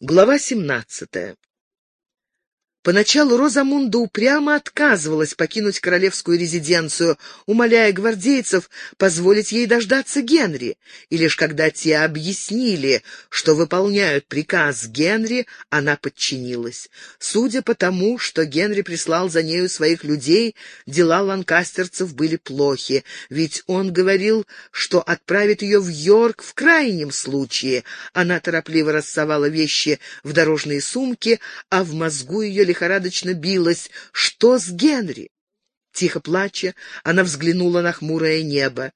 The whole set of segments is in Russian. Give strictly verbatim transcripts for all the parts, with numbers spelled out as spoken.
Глава семнадцатая. Поначалу Розамунда упрямо отказывалась покинуть королевскую резиденцию, умоляя гвардейцев позволить ей дождаться Генри, и лишь когда те объяснили, что выполняют приказ Генри, она подчинилась. Судя по тому, что Генри прислал за нею своих людей, дела ланкастерцев были плохи, ведь он говорил, что отправит ее в Йорк в крайнем случае. Она торопливо рассовала вещи в дорожные сумки, а в мозгу ее лихорадочно билось: что с Генри? Тихо плача, она взглянула на хмурое небо.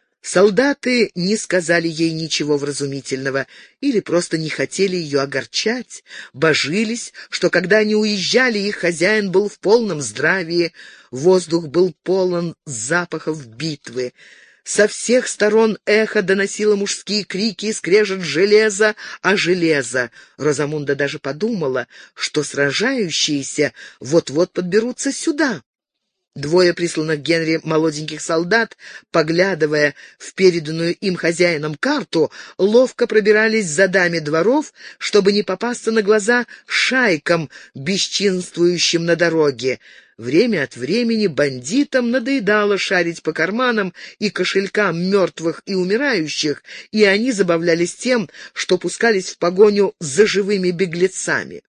Солдаты не сказали ей ничего вразумительного или просто не хотели ее огорчать, божились, что когда они уезжали, их хозяин был в полном здравии. Воздух был полон запахов битвы. Со всех сторон эхо доносило мужские крики и скрежет железа о железо. Розамунда даже подумала, что сражающиеся вот-вот подберутся сюда. Двое присланных Генри молоденьких солдат, поглядывая в переданную им хозяином карту, ловко пробирались за дами дворов, чтобы не попасться на глаза шайкам, бесчинствующим на дороге. Время от времени бандитам надоедало шарить по карманам и кошелькам мертвых и умирающих, и они забавлялись тем, что пускались в погоню за живыми беглецами.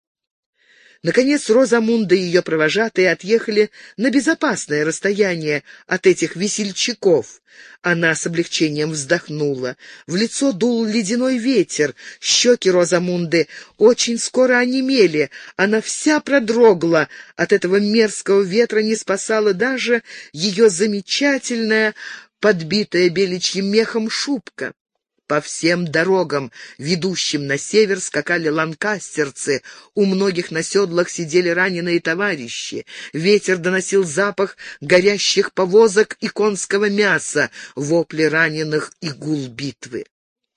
Наконец Розамунда и ее провожатые отъехали на безопасное расстояние от этих весельчаков. Она с облегчением вздохнула. В лицо дул ледяной ветер, щеки Розамунды очень скоро онемели, она вся продрогла. От этого мерзкого ветра не спасала даже ее замечательная, подбитая беличьим мехом шубка. По всем дорогам, ведущим на север, скакали ланкастерцы. У многих на седлах сидели раненые товарищи. Ветер доносил запах горящих повозок и конского мяса, вопли раненых и гул битвы.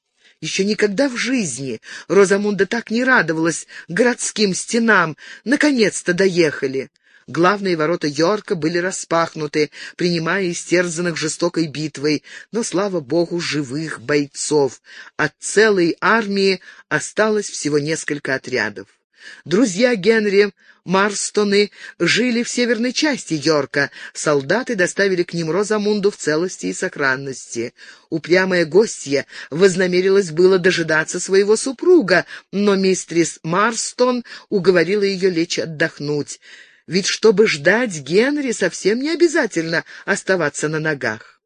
Еще никогда в жизни Розамунда так не радовалась городским стенам. Наконец-то доехали. Главные ворота Йорка были распахнуты, принимая истерзанных жестокой битвой, но, слава богу, живых бойцов. От целой армии осталось всего несколько отрядов. Друзья Генри, Марстоны, жили в северной части Йорка. Солдаты доставили к ним Розамунду в целости и сохранности. Упрямая гостья вознамерилась было дожидаться своего супруга, но мистрис Марстон уговорила ее лечь отдохнуть. Ведь чтобы ждать Генри, совсем не обязательно оставаться на ногах.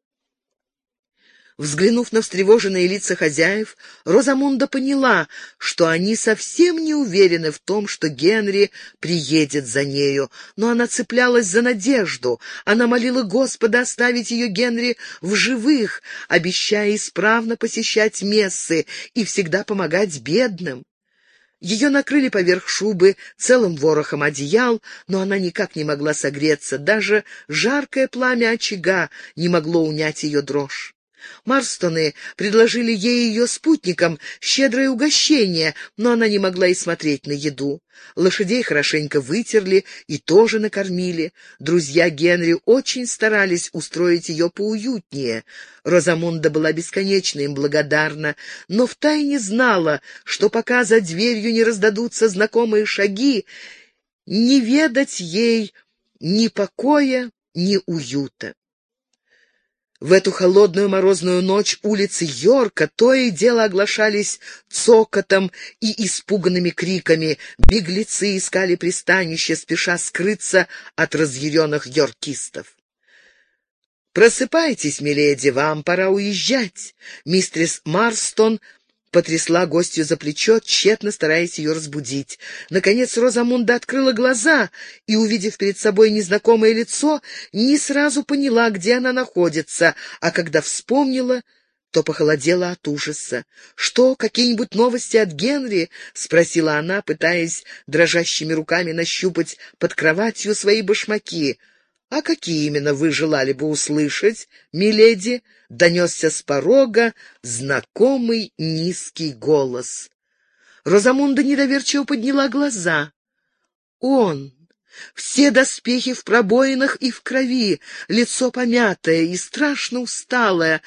Взглянув на встревоженные лица хозяев, Розамунда поняла, что они совсем не уверены в том, что Генри приедет за нею, но она цеплялась за надежду. Она молила Господа оставить ее Генри в живых, обещая исправно посещать мессы и всегда помогать бедным. Ее накрыли поверх шубы целым ворохом одеял, но она никак не могла согреться, даже жаркое пламя очага не могло унять ее дрожь. Марстоны предложили ей и ее спутникам щедрое угощение, но она не могла и смотреть на еду. Лошадей хорошенько вытерли и тоже накормили. Друзья Генри очень старались устроить ее поуютнее. Розамунда была бесконечно им благодарна, но втайне знала, что пока за дверью не раздадутся знакомые шаги, не ведать ей ни покоя, ни уюта. В эту холодную морозную ночь улицы Йорка то и дело оглашались цокотом и испуганными криками. Беглецы искали пристанище, спеша скрыться от разъяренных йоркистов. «Просыпайтесь, миледи, вам пора уезжать!» Мистрис Марстон потрясла гостью за плечо, тщетно стараясь ее разбудить. Наконец Розамунда открыла глаза и, увидев перед собой незнакомое лицо, не сразу поняла, где она находится, а когда вспомнила, то похолодела от ужаса. «Что, какие-нибудь новости от Генри?» — спросила она, пытаясь дрожащими руками нащупать под кроватью свои башмаки. «А какие именно вы желали бы услышать, миледи?» — донесся с порога знакомый низкий голос. Розамунда недоверчиво подняла глаза. Он! Все доспехи в пробоинах и в крови, лицо помятое и страшно усталое,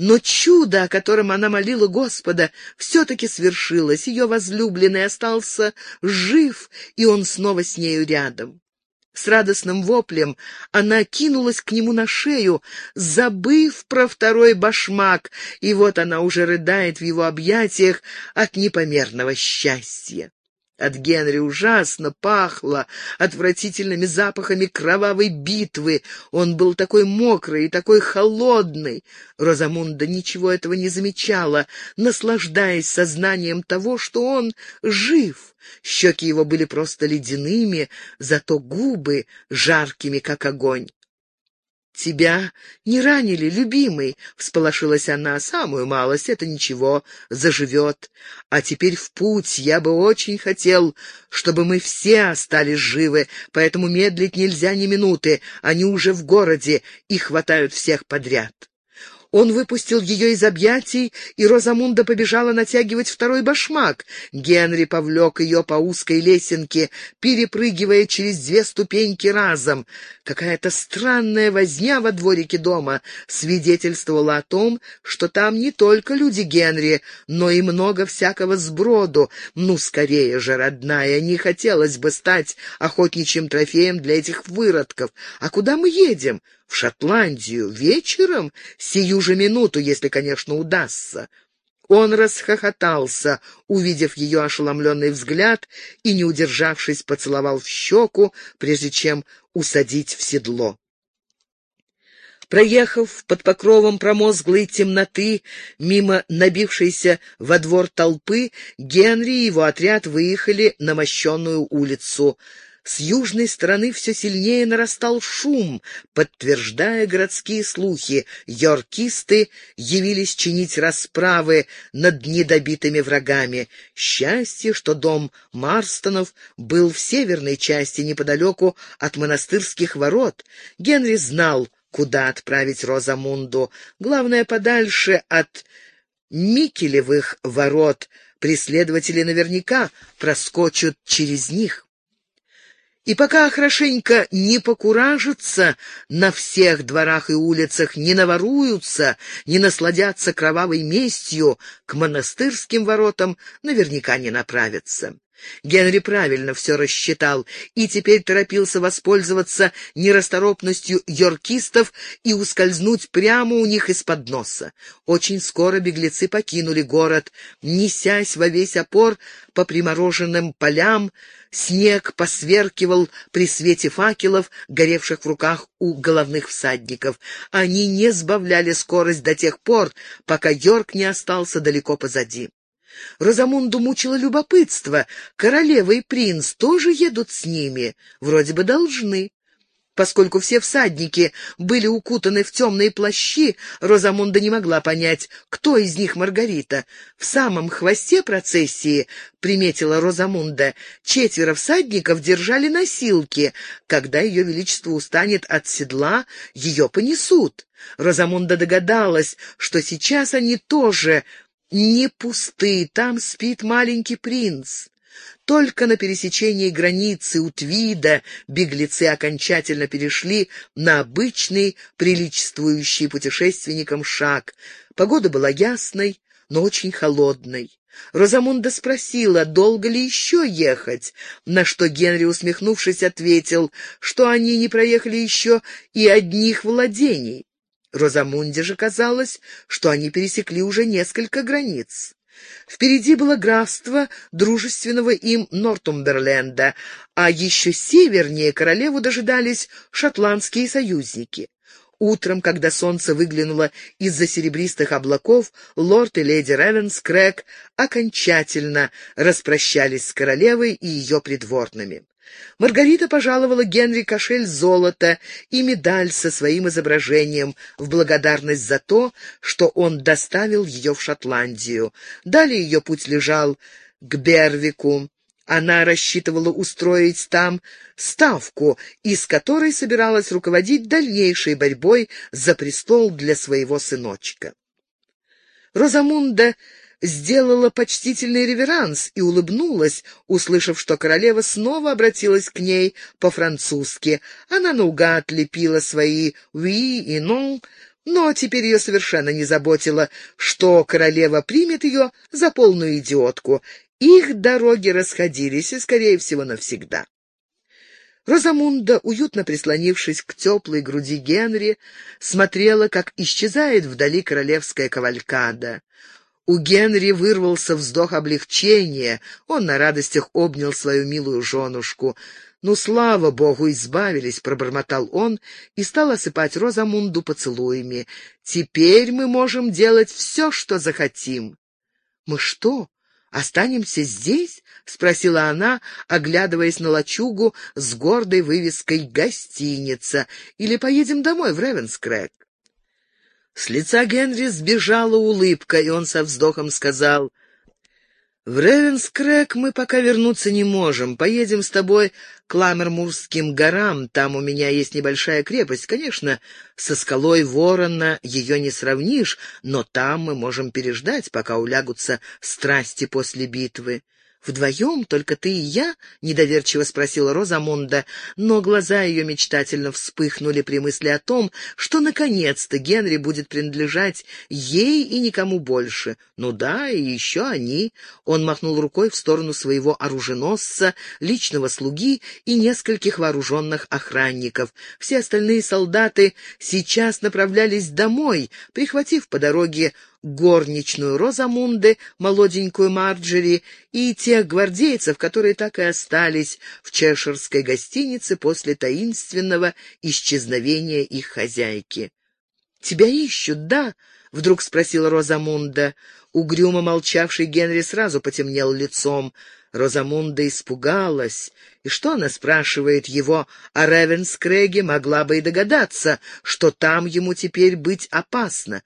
Но чудо, о котором она молила Господа, все-таки свершилось. Ее возлюбленный остался жив, и он снова с нею рядом. С радостным воплем она кинулась к нему на шею, забыв про второй башмак, и вот она уже рыдает в его объятиях от непомерного счастья. От Генри ужасно пахло отвратительными запахами кровавой битвы. Он был такой мокрый и такой холодный. Розамунда ничего этого не замечала, наслаждаясь сознанием того, что он жив. Щеки его были просто ледяными, зато губы жаркими, как огонь. «Тебя не ранили, любимый?» — всполошилась она. «Самую малость, это ничего, заживет. А теперь в путь. Я бы очень хотел, чтобы мы все остались живы, поэтому медлить нельзя ни минуты. Они уже в городе и хватают всех подряд». Он выпустил ее из объятий, и Розамунда побежала натягивать второй башмак. Генри повлек ее по узкой лесенке, перепрыгивая через две ступеньки разом. Какая-то странная возня во дворике дома свидетельствовала о том, что там не только люди Генри, но и много всякого сброду. Ну, скорее же, родная, не хотелось бы стать охотничьим трофеем для этих выродков. А куда мы едем? В Шотландию. Вечером? Сию же минуту, если, конечно, удастся. Он расхохотался, увидев ее ошеломленный взгляд, и, не удержавшись, поцеловал в щеку, прежде чем усадить в седло. Проехав под покровом промозглой темноты, мимо набившейся во двор толпы, Генри и его отряд выехали на мощенную улицу. С южной стороны все сильнее нарастал шум, подтверждая городские слухи. Йоркисты явились чинить расправы над недобитыми врагами. Счастье, что дом Марстонов был в северной части, неподалеку от монастырских ворот. Генри знал, куда отправить Розамунду. Главное, подальше от Микелевых ворот. Преследователи наверняка проскочат через них. И пока хорошенько не покуражатся на всех дворах и улицах, не наворуются, не насладятся кровавой местью, к монастырским воротам наверняка не направятся. Генри правильно все рассчитал и теперь торопился воспользоваться нерасторопностью йоркистов и ускользнуть прямо у них из-под носа. Очень скоро беглецы покинули город, несясь во весь опор по примороженным полям. Снег посверкивал при свете факелов, горевших в руках у головных всадников. Они не сбавляли скорость до тех пор, пока Йорк не остался далеко позади. Розамунду мучило любопытство. Королева и принц тоже едут с ними? Вроде бы должны. Поскольку все всадники были укутаны в темные плащи, Розамунда не могла понять, кто из них Маргарита. В самом хвосте процессии, приметила Розамунда, четверо всадников держали носилки. Когда ее величество устанет от седла, ее понесут. Розамунда догадалась, что сейчас они тоже не пусты, там спит маленький принц. Только на пересечении границы у Твида беглецы окончательно перешли на обычный, приличествующий путешественникам шаг. Погода была ясной, но очень холодной. Розамунда спросила, долго ли еще ехать, на что Генри, усмехнувшись, ответил, что они не проехали еще и одних владений. Розамунде же казалось, что они пересекли уже несколько границ. Впереди было графство дружественного им Нортумберленда, а еще севернее королеву дожидались шотландские союзники. Утром, когда солнце выглянуло из-за серебристых облаков, лорд и леди Ревенскрэг окончательно распрощались с королевой и ее придворными. Маргарита пожаловала Генри кошель золота и медаль со своим изображением в благодарность за то, что он доставил ее в Шотландию. Далее ее путь лежал к Бервику. Она рассчитывала устроить там ставку, из которой собиралась руководить дальнейшей борьбой за престол для своего сыночка. Розамунда сделала почтительный реверанс и улыбнулась, услышав, что королева снова обратилась к ней по-французски. Она наугад лепила свои «oui» и «non», Но теперь ее совершенно не заботило, что королева примет ее за полную идиотку. Их дороги расходились, и, скорее всего, навсегда. Розамунда, уютно прислонившись к теплой груди Генри, смотрела, как исчезает вдали королевская кавалькада. У Генри вырвался вздох облегчения, он на радостях обнял свою милую женушку. «Ну, слава богу, избавились», — пробормотал он и стал осыпать Розамунду поцелуями. «Теперь мы можем делать все, что захотим». «Мы что, останемся здесь?» — спросила она, оглядываясь на лачугу с гордой вывеской «Гостиница». «Или поедем домой в Ревенскрэг?» С лица Генри сбежала улыбка, и он со вздохом сказал: «В Ревенскрэг мы пока вернуться не можем. Поедем с тобой к Ламермурским горам. Там у меня есть небольшая крепость. Конечно, со скалой Ворона ее не сравнишь, но там мы можем переждать, пока улягутся страсти после битвы». «Вдвоем, только ты и я?» — недоверчиво спросила Розамунда, но глаза ее мечтательно вспыхнули при мысли о том, что наконец-то Генри будет принадлежать ей и никому больше. «Ну да, и еще они». Он махнул рукой в сторону своего оруженосца, личного слуги и нескольких вооруженных охранников. Все остальные солдаты сейчас направлялись домой, прихватив по дороге горничную Розамунды, молоденькую Марджери и тех гвардейцев, которые так и остались в чеширской гостинице после таинственного исчезновения их хозяйки. «Тебя ищут, да?» — вдруг спросила Розамунда. Угрюмо молчавший Генри сразу потемнел лицом. Розамунда испугалась. И что она спрашивает его о Ревенскрэге, могла бы и догадаться, что там ему теперь быть опасно.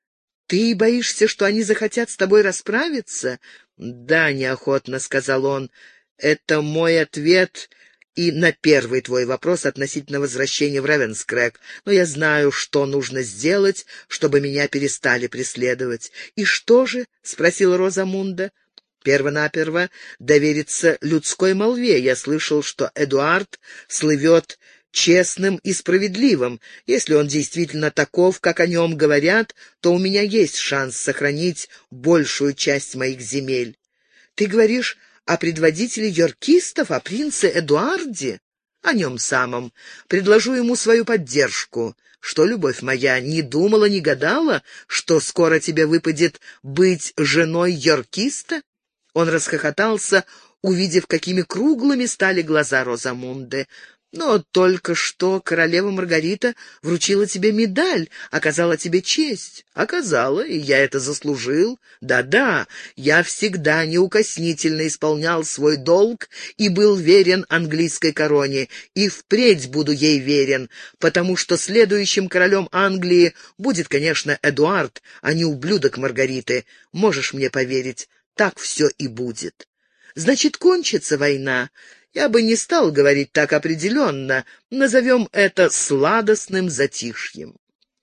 «Ты боишься, что они захотят с тобой расправиться?» «Да», — неохотно сказал он, — «это мой ответ и на первый твой вопрос относительно возвращения в Ревенскрэг. Но я знаю, что нужно сделать, чтобы меня перестали преследовать». «И что же?» — спросила Розамунда. «Первонаперво довериться людской молве. Я слышал, что Эдуард слывет честным и справедливым. Если он действительно таков, как о нем говорят, то у меня есть шанс сохранить большую часть моих земель». «Ты говоришь о предводителе йоркистов, о принце Эдуарде?» «О нем самом. Предложу ему свою поддержку. Что, любовь моя, не думала, не гадала, что скоро тебе выпадет быть женой йоркиста?» Он расхохотался, увидев, какими круглыми стали глаза Розамунды. «Но только что королева Маргарита вручила тебе медаль, оказала тебе честь». «Оказала, и я это заслужил. Да-да, я всегда неукоснительно исполнял свой долг и был верен английской короне, и впредь буду ей верен, потому что следующим королем Англии будет, конечно, Эдуард, а не ублюдок Маргариты. Можешь мне поверить, так все и будет». «Значит, кончится война?» «Я бы не стал говорить так определенно. Назовем это сладостным затишьем».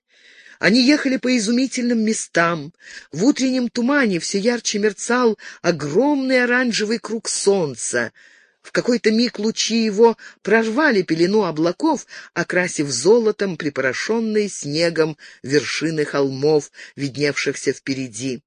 Они ехали по изумительным местам. В утреннем тумане все ярче мерцал огромный оранжевый круг солнца. В какой-то миг лучи его прорвали пелену облаков, окрасив золотом припорошенные снегом вершины холмов, видневшихся впереди.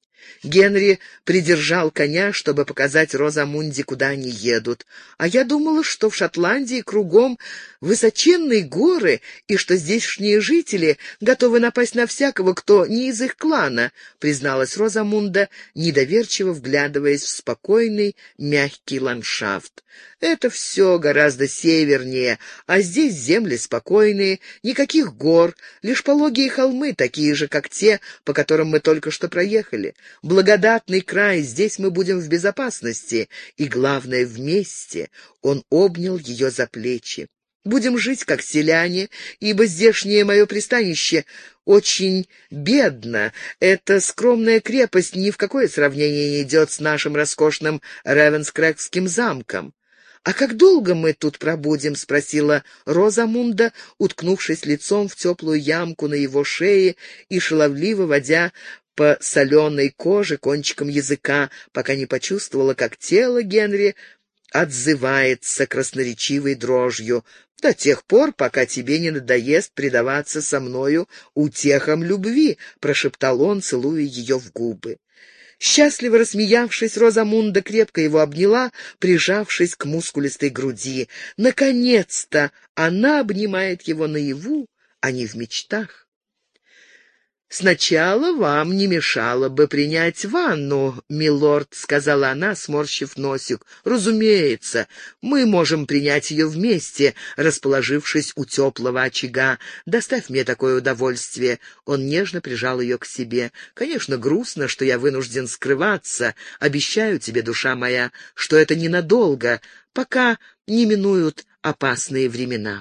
Генри придержал коня, чтобы показать Розамунде, куда они едут. «А я думала, что в Шотландии кругом высоченные горы, и что здешние жители готовы напасть на всякого, кто не из их клана», — призналась Розамунда, недоверчиво вглядываясь в спокойный, мягкий ландшафт. «Это все гораздо севернее, а здесь земли спокойные, никаких гор, лишь пологие холмы, такие же, как те, по которым мы только что проехали. Благодатный край, здесь мы будем в безопасности, и, главное, вместе». Он обнял ее за плечи. «Будем жить, как селяне, ибо здешнее мое пристанище очень бедно. Эта скромная крепость ни в какое сравнение не идет с нашим роскошным Ревенскрэгским замком». «А как долго мы тут пробудем?» — спросила Розамунда, уткнувшись лицом в теплую ямку на его шее и шаловливо водя по соленой коже кончиком языка, пока не почувствовала, как тело Генри отзывается красноречивой дрожью. До тех пор, пока тебе не надоест предаваться со мною утехам любви», — прошептал он, целуя ее в губы. Счастливо рассмеявшись, Розамунда крепко его обняла, прижавшись к мускулистой груди. Наконец-то она обнимает его наяву, а не в мечтах. «Сначала вам не мешало бы принять ванну, милорд», — сказала она, сморщив носик. «Разумеется, мы можем принять ее вместе, расположившись у теплого очага. Доставь мне такое удовольствие». Он нежно прижал ее к себе. «Конечно, грустно, что я вынужден скрываться. Обещаю тебе, душа моя, что это ненадолго, пока не минуют опасные времена.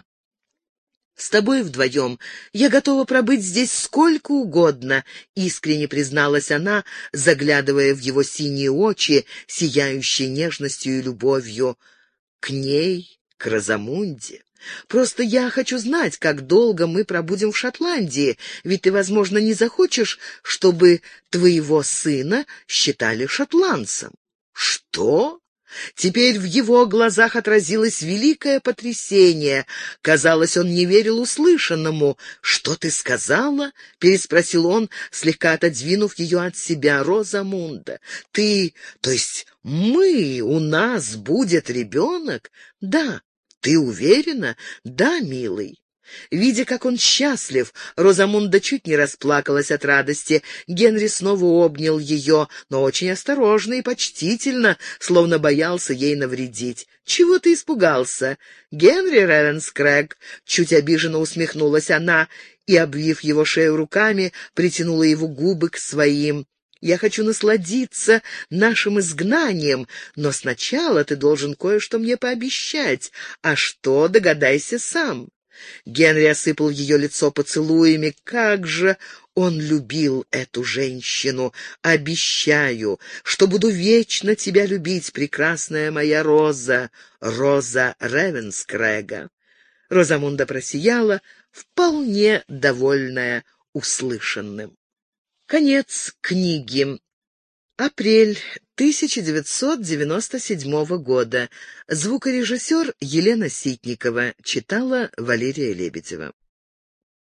С тобой вдвоем я готова пробыть здесь сколько угодно», — искренне призналась она, заглядывая в его синие очи, сияющие нежностью и любовью. К ней, к Розамунде. «Просто я хочу знать, как долго мы пробудем в Шотландии, ведь ты, возможно, не захочешь, чтобы твоего сына считали шотландцем». «Что?» Теперь в его глазах отразилось великое потрясение. Казалось, он не верил услышанному. «Что ты сказала?» — переспросил он, слегка отодвинув ее от себя. «Розамунда, ты... то есть мы... у нас будет ребенок?» «Да». «Ты уверена?» «Да, милый». Видя, как он счастлив, Розамунда чуть не расплакалась от радости. Генри снова обнял ее, но очень осторожно и почтительно, словно боялся ей навредить. «Чего ты испугался?» «Генри Ревенскрэг», — чуть обиженно усмехнулась она и, обвив его шею руками, притянула его губы к своим. «Я хочу насладиться нашим изгнанием, но сначала ты должен кое-что мне пообещать. А что, догадайся сам». Генри осыпал ее лицо поцелуями. Как же он любил эту женщину! «Обещаю, что буду вечно тебя любить, прекрасная моя Роза, Роза Ревенскрэга». Розамунда просияла, вполне довольная услышанным. Конец книги. Апрель тысяча девятьсот девяносто седьмого года. Звукорежиссер Елена Ситникова. Читала Валерия Лебедева.